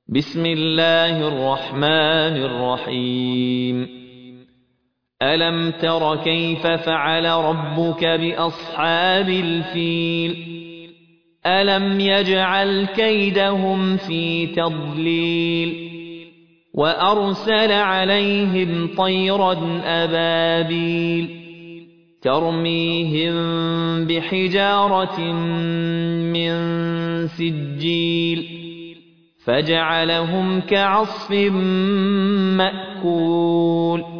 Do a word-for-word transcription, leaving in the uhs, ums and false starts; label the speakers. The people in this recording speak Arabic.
Speaker 1: بسم الله الرحمن الرحيم ألم تر كيف فعل ربك بأصحاب الفيل ألم يجعل كيدهم في تضليل وأرسل عليهم طيرا أبابيل ترميهم بحجارة من سجيل فجعلهم كعصف مأكول